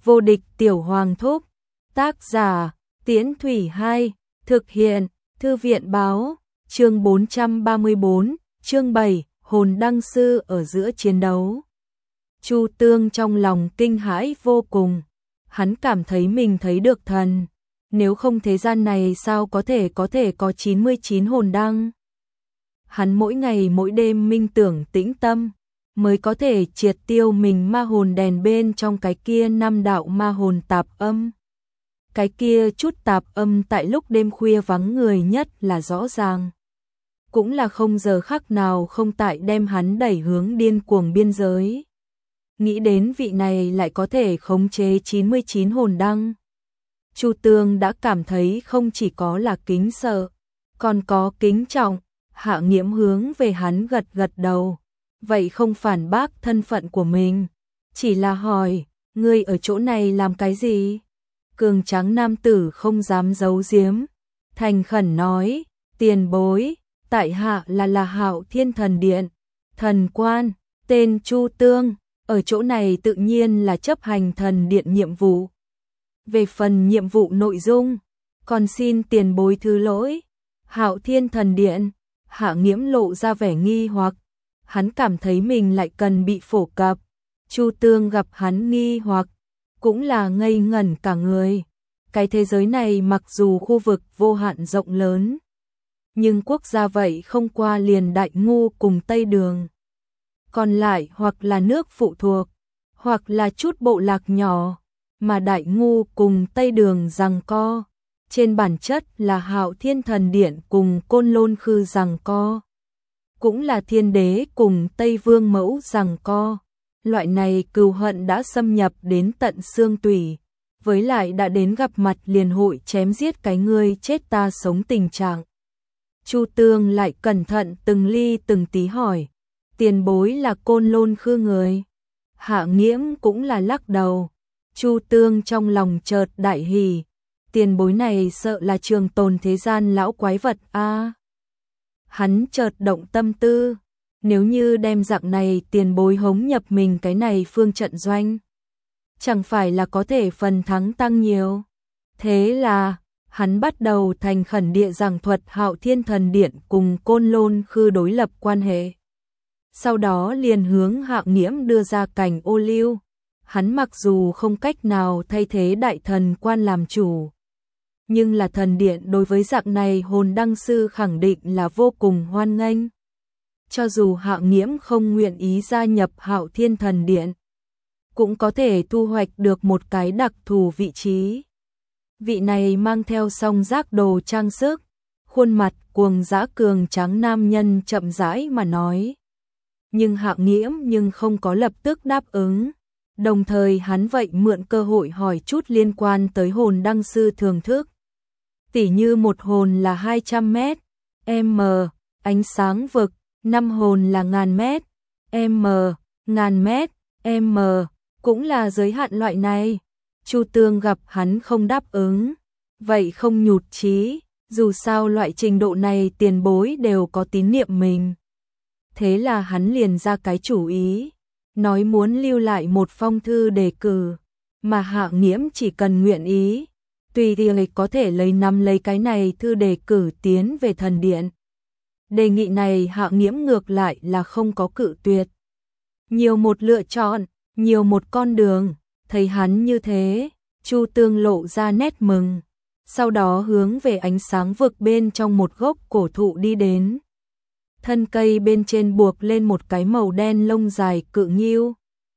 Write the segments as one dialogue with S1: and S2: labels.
S1: Vô địch tiểu hoàng thúc. Tác giả Tiễn Thủy 2. Thực hiện Thư viện báo. Chương 434, chương 7, hồn đăng sư ở giữa chiến đấu. Chu Tương trong lòng kinh hãi vô cùng. Hắn cảm thấy mình thấy được thần. Nếu không thế gian này sao có thể có 99 hồn đăng. Hắn mỗi ngày mỗi đêm minh tưởng tĩnh tâm, mới có thể triệt tiêu mình ma hồn đèn bên trong cái kia 5 đạo ma hồn tạp âm. Cái kia chút tạp âm tại lúc đêm khuya vắng người nhất là rõ ràng. Cũng là không giờ khắc nào không tại đem hắn đẩy hướng điên cuồng biên giới. Nghĩ đến vị này lại có thể khống chế 99 hồn đăng. Chu Tương đã cảm thấy không chỉ có là kính sợ, còn có kính trọng. Hạ Nghiễm hướng về hắn gật gật đầu. Vậy không phản bác thân phận của mình, chỉ là hỏi, ngươi ở chỗ này làm cái gì? Cường tráng nam tử không dám giấu giếm, thành khẩn nói, tiền bối, tại hạ là Hạo Thiên Thần Điện, thần quan, tên Chu Tương, ở chỗ này tự nhiên là chấp hành thần điện nhiệm vụ. Về phần nhiệm vụ nội dung, còn xin tiền bối thứ lỗi. Hạo Thiên Thần Điện, Hạ Nghiễm lộ ra vẻ nghi hoặc, hắn cảm thấy mình lại cần bị phổ cập. Chu Tương gặp hắn nghi hoặc, cũng là ngây ngẩn cả người. Cái thế giới này mặc dù khu vực vô hạn rộng lớn, nhưng quốc gia vậy không qua liền Đại Ngu cùng Tây Đường. Còn lại hoặc là nước phụ thuộc, hoặc là chút bộ lạc nhỏ, mà Đại Ngu cùng Tây Đường giằng co. Trên bản chất là Hạo Thiên Thần Điện cùng Côn Lôn Khư giằng co. Cũng là Thiên Đế cùng Tây Vương Mẫu giằng co. Loại này cừu hận đã xâm nhập đến tận xương tủy, với lại đã đến gặp mặt liền hội chém giết cái ngươi chết ta sống tình trạng. Chu Tương lại cẩn thận từng ly từng tí hỏi, tiền bối là Côn Lôn Khư người? Hạ Nghiễm cũng là lắc đầu. Chu Tương trong lòng chợt đại hỉ, tiền bối này sợ là trường tồn thế gian lão quái vật a. Hắn chợt động tâm tư, nếu như đem dạng này tiền bối hống nhập mình cái này phương trận doanh, chẳng phải là có thể phần thắng tăng nhiều. Thế là, hắn bắt đầu thành khẩn địa giảng thuật Hạo Thiên Thần Điện cùng Côn Lôn Khư đối lập quan hệ. Sau đó liền hướng Hạ Nghiễm đưa ra cảnh ô liu. Hắn mặc dù không cách nào thay thế đại thần quan làm chủ, nhưng là thần điện đối với dạng này hồn đăng sư khẳng định là vô cùng hoan nghênh. Cho dù Hạ Nghiễm không nguyện ý gia nhập Hạo Thiên Thần Điện, cũng có thể thu hoạch được một cái đặc thù vị trí. Vị này mang theo song giác đồ trang sức, khuôn mặt cuồng dã cường tráng nam nhân chậm rãi mà nói. Nhưng Hạ Nghiễm nhưng không có lập tức đáp ứng. Đồng thời hắn vậy mượn cơ hội hỏi chút liên quan tới hồn đăng sư thưởng thức. Tỉ như một hồn là 200 mét, m, ánh sáng vực, 5 hồn là 1000 mét, m, 1000 mét, m, cũng là giới hạn loại này. Chu Tương gặp hắn không đáp ứng, vậy không nhụt chí, dù sao loại trình độ này tiền bối đều có tín niệm mình. Thế là hắn liền ra cái chủ ý, nói muốn lưu lại một phong thư đề cử, mà Hạ Nghiễm chỉ cần nguyện ý, tùy thì có thể lấy cái này thư đề cử tiến về thần điện. Đề nghị này Hạ Nghiễm ngược lại là không có cự tuyệt. Nhiều một lựa chọn, nhiều một con đường, thấy hắn như thế, Chu Tương lộ ra nét mừng, sau đó hướng về ánh sáng vực bên trong một gốc cổ thụ đi đến. Thân cây bên trên buộc lên một cái màu đen lông dài cự nghiêu.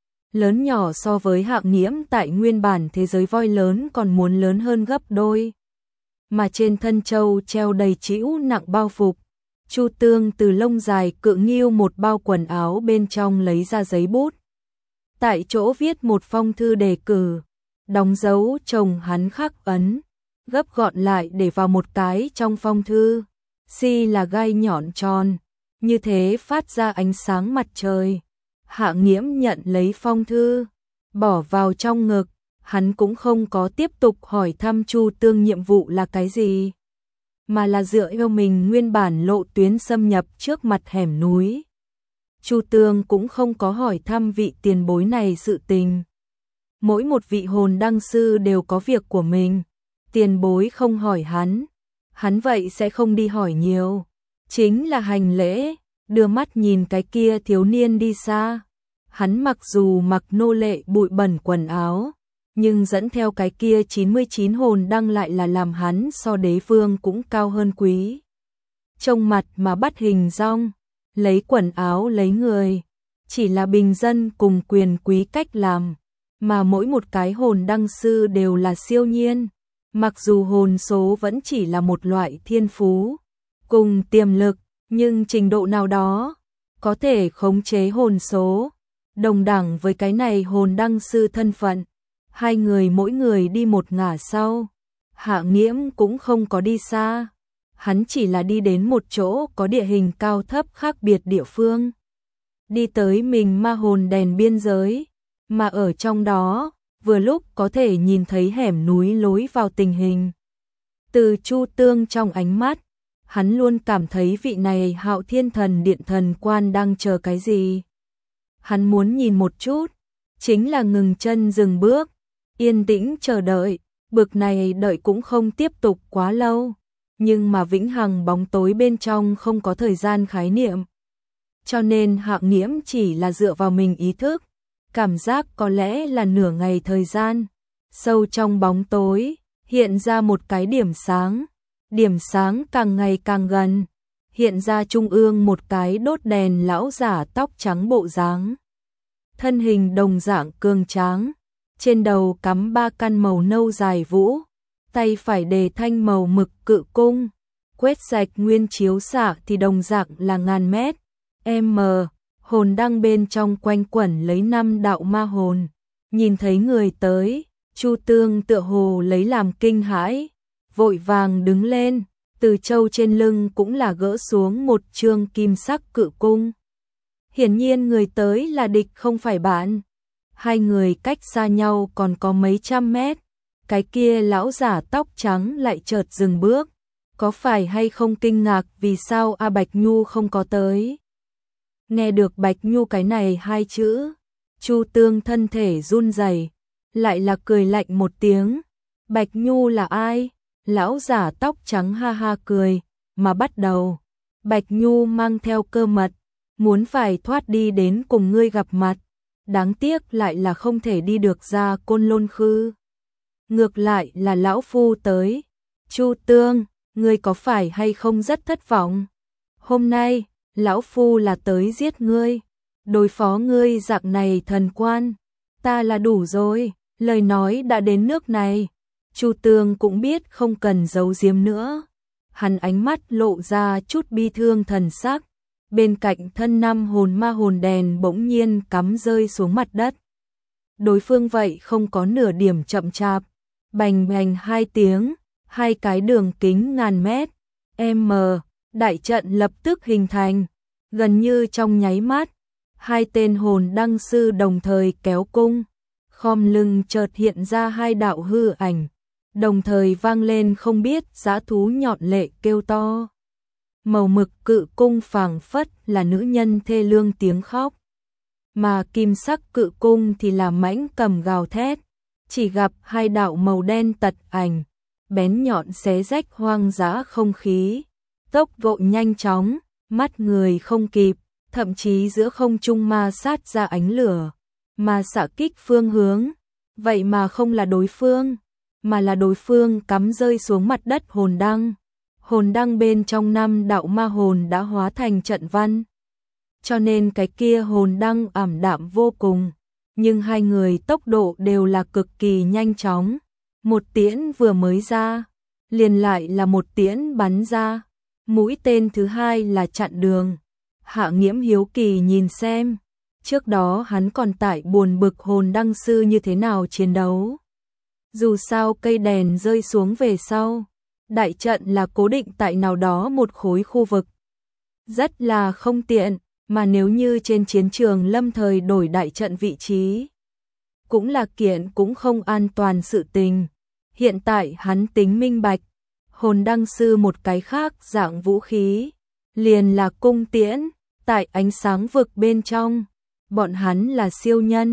S1: Lớn nhỏ so với Hạ Nghiễm tại nguyên bản thế giới voi lớn còn muốn lớn hơn gấp đôi. Mà trên thân trâu treo đầy trĩu nặng bao phục. Chu Tương từ lông dài cự nghiêu một bao quần áo bên trong lấy ra giấy bút. Tại chỗ viết một phong thư đề cử, đóng dấu chồng hắn khắc ấn, gấp gọn lại để vào một cái trong phong thư. Si là gai nhọn tròn, như thế phát ra ánh sáng mặt trời. Hạ Nghiễm nhận lấy phong thư, bỏ vào trong ngực, hắn cũng không có tiếp tục hỏi thăm Chu Tương nhiệm vụ là cái gì, mà là dựa theo mình nguyên bản lộ tuyến xâm nhập trước mặt hẻm núi. Chu Tương cũng không có hỏi thăm vị tiền bối này sự tình. Mỗi một vị hồn đăng sư đều có việc của mình, tiền bối không hỏi hắn vậy sẽ không đi hỏi nhiều, chính là hành lễ, đưa mắt nhìn cái kia thiếu niên đi xa. Hắn mặc dù mặc nô lệ bụi bẩn quần áo, nhưng dẫn theo cái kia 99 hồn đăng lại là làm hắn so đế vương cũng cao hơn quý. Trông mặt mà bắt hình dong, lấy quần áo lấy người, chỉ là bình dân cùng quyền quý cách làm, mà mỗi một cái hồn đăng sư đều là siêu nhiên. Mặc dù hồn số vẫn chỉ là một loại thiên phú, cùng tiềm lực, nhưng trình độ nào đó, có thể khống chế hồn số, đồng đẳng với cái này hồn đăng sư thân phận. Hai người mỗi người đi một ngả sau, Hạ Nghiễm cũng không có đi xa, hắn chỉ là đi đến một chỗ có địa hình cao thấp khác biệt địa phương. Đi tới mình ma hồn đèn biên giới, mà ở trong đó, vừa lúc có thể nhìn thấy hẻm núi lối vào tình hình. Từ Chu Tương trong ánh mắt, hắn luôn cảm thấy vị này Hạo Thiên Thần Điện thần quan đang chờ cái gì. Hắn muốn nhìn một chút, chính là ngừng chân dừng bước, yên tĩnh chờ đợi, bực này đợi cũng không tiếp tục quá lâu, nhưng mà vĩnh hằng bóng tối bên trong không có thời gian khái niệm. Cho nên Hạ Nghiễm chỉ là dựa vào mình ý thức, cảm giác có lẽ là nửa ngày thời gian, sâu trong bóng tối, hiện ra một cái điểm sáng càng ngày càng gần, hiện ra trung ương một cái đốt đèn lão giả tóc trắng bộ dáng. Thân hình đồng dạng cường tráng, trên đầu cắm 3 căn màu nâu dài vũ, tay phải đề thanh màu mực cự cung, quét sạch nguyên chiếu xạ thì đồng dạng là ngàn mét, hồn đăng bên trong quanh quẩn lấy 5 đạo ma hồn, nhìn thấy người tới, Chu Tương tựa hồ lấy làm kinh hãi, vội vàng đứng lên, từ châu trên lưng cũng là gỡ xuống một trương kim sắc cự cung. Hiển nhiên người tới là địch không phải bạn. Hai người cách xa nhau còn có mấy trăm mét, cái kia lão giả tóc trắng lại chợt dừng bước, có phải hay không kinh ngạc vì sao A Bạch Nhu không có tới. Nghe được Bạch Nhu cái này hai chữ, Chu Tương thân thể run rẩy, lại là cười lạnh một tiếng. Bạch Nhu là ai? Lão giả tóc trắng ha ha cười, mà bắt đầu. Bạch Nhu mang theo cơ mật, muốn phải thoát đi đến cùng ngươi gặp mặt, đáng tiếc lại là không thể đi được ra Côn Lôn Khư. Ngược lại là lão phu tới. Chu Tương, ngươi có phải hay không rất thất vọng? Hôm nay, lão phu là tới giết ngươi, đối phó ngươi dạng này thần quan, ta là đủ rồi. Lời nói đã đến nước này, Chu Tương cũng biết không cần giấu giếm nữa. Hắn ánh mắt lộ ra chút bi thương thần sắc, bên cạnh thân 5 hồn ma hồn đèn bỗng nhiên cắm rơi xuống mặt đất. Đối phương vậy không có nửa điểm chậm chạp, bành bành 2 tiếng, 2 cái đường kính ngàn mét, đại trận lập tức hình thành, gần như trong nháy mắt, 2 tên hồn đăng sư đồng thời kéo cung, khom lưng chợt hiện ra 2 đạo hư ảnh, đồng thời vang lên không biết dã thú nhọn lệ kêu to. Màu mực cự cung phảng phất là nữ nhân thê lương tiếng khóc, mà kim sắc cự cung thì là mãnh cầm gào thét, chỉ gặp 2 đạo màu đen tật ảnh, bén nhọn xé rách hoang dã không khí, tốc độ nhanh chóng, mắt người không kịp, thậm chí giữa không trung ma sát ra ánh lửa, mà xạ kích phương hướng, vậy mà không là đối phương, mà là đối phương cắm rơi xuống mặt đất hồn đăng. Hồn đăng bên trong 5 đạo ma hồn đã hóa thành trận văn, cho nên cái kia hồn đăng ảm đạm vô cùng, nhưng hai người tốc độ đều là cực kỳ nhanh chóng. Một tiễn vừa mới ra, liền lại là một tiễn bắn ra, mũi tên thứ hai là chặn đường. Hạ Nghiễm hiếu kỳ nhìn xem, trước đó hắn còn tại buồn bực hồn đăng sư như thế nào chiến đấu. Dù sao cây đèn rơi xuống về sau, đại trận là cố định tại nào đó một khối khu vực, rất là không tiện, mà nếu như trên chiến trường lâm thời đổi đại trận vị trí, cũng là kiện cũng không an toàn sự tình. Hiện tại hắn tính minh bạch, hồn đăng sư một cái khác dạng vũ khí, liền là cung tiễn, tại ánh sáng vực bên trong, bọn hắn là siêu nhân,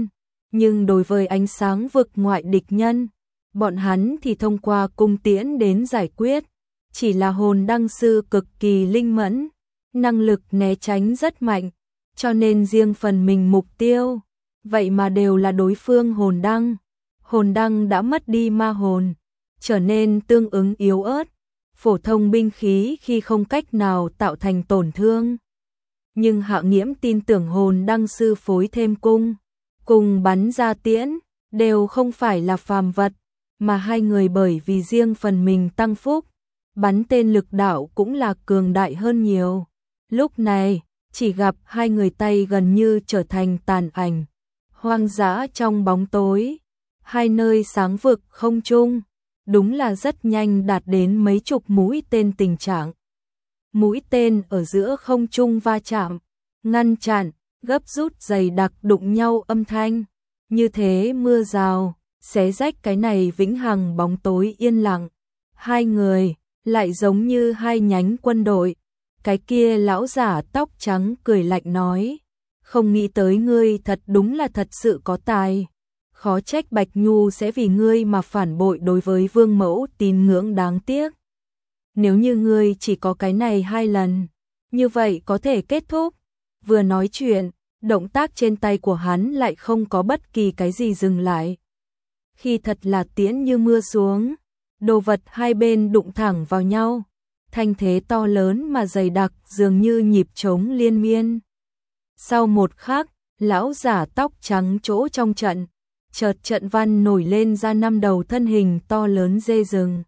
S1: Nhưng đối với ánh sáng vực ngoại địch nhân, bọn hắn thì thông qua cung tiễn đến giải quyết. Chỉ là hồn đăng sư cực kỳ linh mẫn, năng lực né tránh rất mạnh, cho nên riêng phần mình mục tiêu, vậy mà đều là đối phương hồn đăng. Hồn đăng đã mất đi ma hồn, trở nên tương ứng yếu ớt, phổ thông binh khí khi không cách nào tạo thành tổn thương. Nhưng Hạ Nghiễm tin tưởng hồn đăng sư phối thêm cung, cùng bắn ra tiễn, đều không phải là phàm vật, mà hai người bởi vì riêng phần mình tăng phúc, bắn tên lực đạo cũng là cường đại hơn nhiều. Lúc này, chỉ gặp hai người tay gần như trở thành tàn ảnh, hoang dã trong bóng tối, hai nơi sáng vực không trung, đúng là rất nhanh đạt đến mấy chục mũi tên tình trạng. Mũi tên ở giữa không trung va chạm, ngăn chặn, gấp rút dày đặc đụng nhau âm thanh, như thế mưa rào, xé rách cái này vĩnh hằng bóng tối yên lặng. Hai người, lại giống như hai nhánh quân đội. Cái kia lão giả tóc trắng cười lạnh nói, không nghĩ tới ngươi thật đúng là thật sự có tài. Khó trách Bạch Nhu sẽ vì ngươi mà phản bội đối với vương mẫu tín ngưỡng đáng tiếc. Nếu như ngươi chỉ có cái này 2 lần, như vậy có thể kết thúc. Vừa nói chuyện, động tác trên tay của hắn lại không có bất kỳ cái gì dừng lại. Khi thật là tiễn như mưa xuống, đồ vật hai bên đụng thẳng vào nhau, thanh thế to lớn mà dày đặc dường như nhịp trống liên miên. Sau một khắc, lão giả tóc trắng chỗ trong trận, chợt trận văn nổi lên ra 5 đầu thân hình to lớn dê rừng.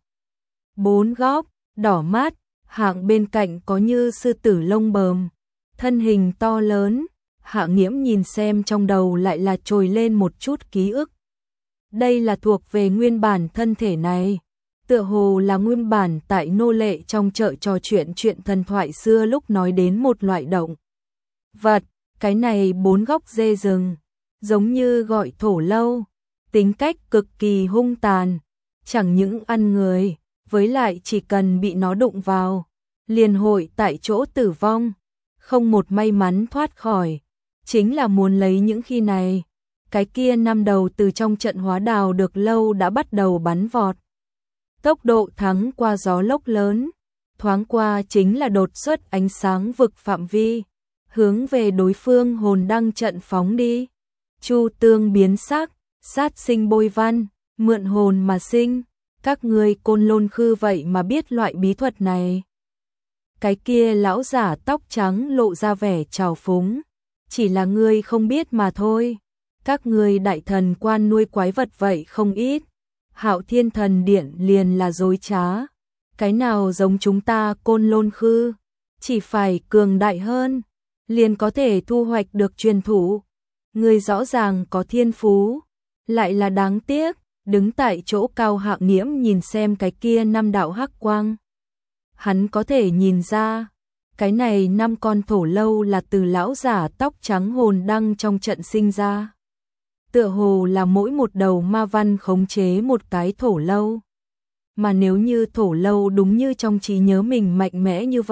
S1: 4 góc, đỏ mát, hạng bên cạnh có như sư tử lông bờm, thân hình to lớn. Hạ Nghiễm nhìn xem trong đầu lại là trồi lên một chút ký ức. Đây là thuộc về nguyên bản thân thể này, tựa hồ là nguyên bản tại nô lệ trong chợ trò chuyện thần thoại xưa lúc nói đến một loại động vật. Cái này 4 góc dê rừng, giống như gọi thổ lâu, tính cách cực kỳ hung tàn, chẳng những ăn người, với lại chỉ cần bị nó đụng vào, liền hội tại chỗ tử vong, không một may mắn thoát khỏi. Chính là muốn lấy những khi này, cái kia 5 đầu từ trong trận hóa đào được lâu đã bắt đầu bắn vọt. Tốc độ thắng qua gió lốc lớn, thoáng qua chính là đột xuất ánh sáng vực phạm vi, hướng về đối phương hồn đăng trận phóng đi. Chu Tương biến sắc, sát sinh bôi văn, mượn hồn mà sinh, các ngươi Côn Lôn Khư vậy mà biết loại bí thuật này. Cái kia lão giả tóc trắng lộ ra vẻ trào phúng, chỉ là ngươi không biết mà thôi. Các ngươi đại thần quan nuôi quái vật vậy không ít, Hạo Thiên Thần Điện liền là dối trá. Cái nào giống chúng ta Côn Lôn Khư, chỉ phải cường đại hơn, liền có thể thu hoạch được truyền thủ. Ngươi rõ ràng có thiên phú, lại là đáng tiếc. Đứng tại chỗ cao Hạ Nghiễm nhìn xem cái kia 5 đạo hắc quang. Hắn có thể nhìn ra, cái này 5 con thổ lâu là từ lão giả tóc trắng hồn đăng trong trận sinh ra. Tựa hồ là mỗi một đầu ma văn khống chế một cái thổ lâu. Mà nếu như thổ lâu đúng như trong trí nhớ mình mạnh mẽ như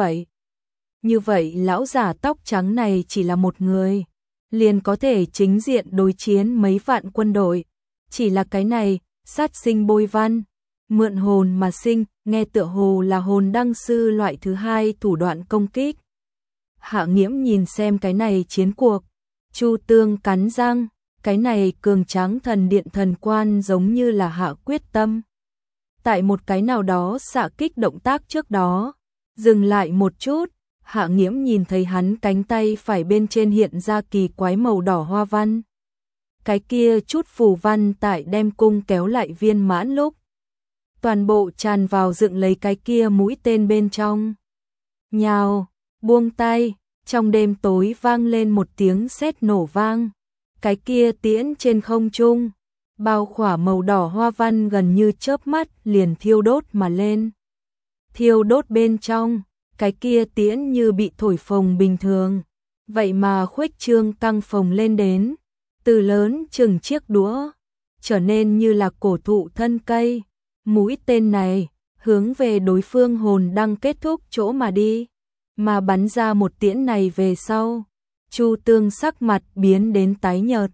S1: vậy lão giả tóc trắng này chỉ là một người, liền có thể chính diện đối chiến mấy vạn quân đội. Chỉ là cái này, sát sinh bôi văn, mượn hồn mà sinh, nghe tựa hồ là hồn đăng sư loại thứ 2 thủ đoạn công kích. Hạ Nghiễm nhìn xem cái này chiến cuộc, Chu Tương cắn răng, cái này cường tráng thần điện thần quan giống như là hạ quyết tâm. Tại một cái nào đó xạ kích động tác trước đó, dừng lại một chút, Hạ Nghiễm nhìn thấy hắn cánh tay phải bên trên hiện ra kỳ quái màu đỏ hoa văn. Cái kia chút phù văn tại đem cung kéo lại viên mãn lúc, toàn bộ tràn vào dựng lấy cái kia mũi tên bên trong. Nhào, buông tay, trong đêm tối vang lên một tiếng sét nổ vang. Cái kia tiễn trên không trung, bao khỏa màu đỏ hoa văn gần như chớp mắt liền thiêu đốt mà lên. Thiêu đốt bên trong, cái kia tiễn như bị thổi phồng bình thường, vậy mà khuếch trương căng phồng lên đến, từ lớn chừng chiếc đũa, trở nên như là cổ thụ thân cây. Mũi tên này hướng về đối phương hồn đăng kết thúc chỗ mà đi, mà bắn ra một tiễn này về sau, Chu Tương sắc mặt biến đến tái nhợt,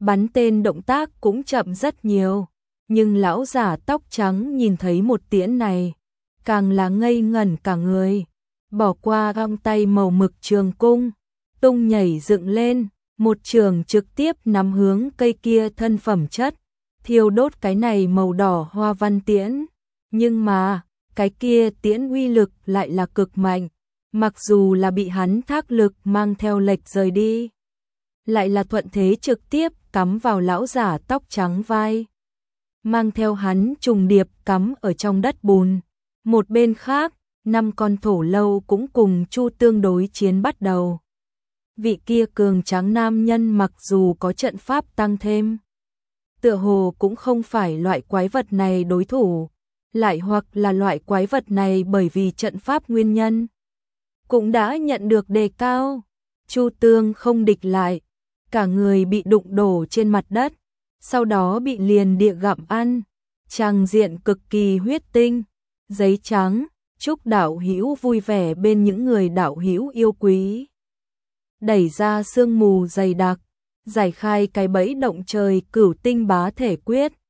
S1: bắn tên động tác cũng chậm rất nhiều, nhưng lão giả tóc trắng nhìn thấy một tiễn này, càng là ngây ngẩn cả người, bỏ qua găng tay màu mực trường cung, tung nhảy dựng lên, một trường trực tiếp nắm hướng cây kia thân phẩm chất, thiêu đốt cái này màu đỏ hoa văn tiễn, nhưng mà cái kia tiễn uy lực lại là cực mạnh, mặc dù là bị hắn thác lực mang theo lệch rời đi, lại là thuận thế trực tiếp cắm vào lão giả tóc trắng vai, mang theo hắn trùng điệp cắm ở trong đất bùn. Một bên khác, 5 con thổ lâu cũng cùng Chu Tương đối chiến bắt đầu. Vị kia cường tráng nam nhân mặc dù có trận pháp tăng thêm, tựa hồ cũng không phải loại quái vật này đối thủ, lại hoặc là loại quái vật này bởi vì trận pháp nguyên nhân cũng đã nhận được đề cao. Chu Tương không địch lại, cả người bị đụng đổ trên mặt đất, sau đó bị liền địa gặm ăn, tràng diện cực kỳ huyết tinh. Giấy trắng, chúc đạo hữu vui vẻ bên những người đạo hữu yêu quý. Đẩy ra sương mù dày đặc, giải khai cái bẫy động trời cửu tinh bá thể quyết.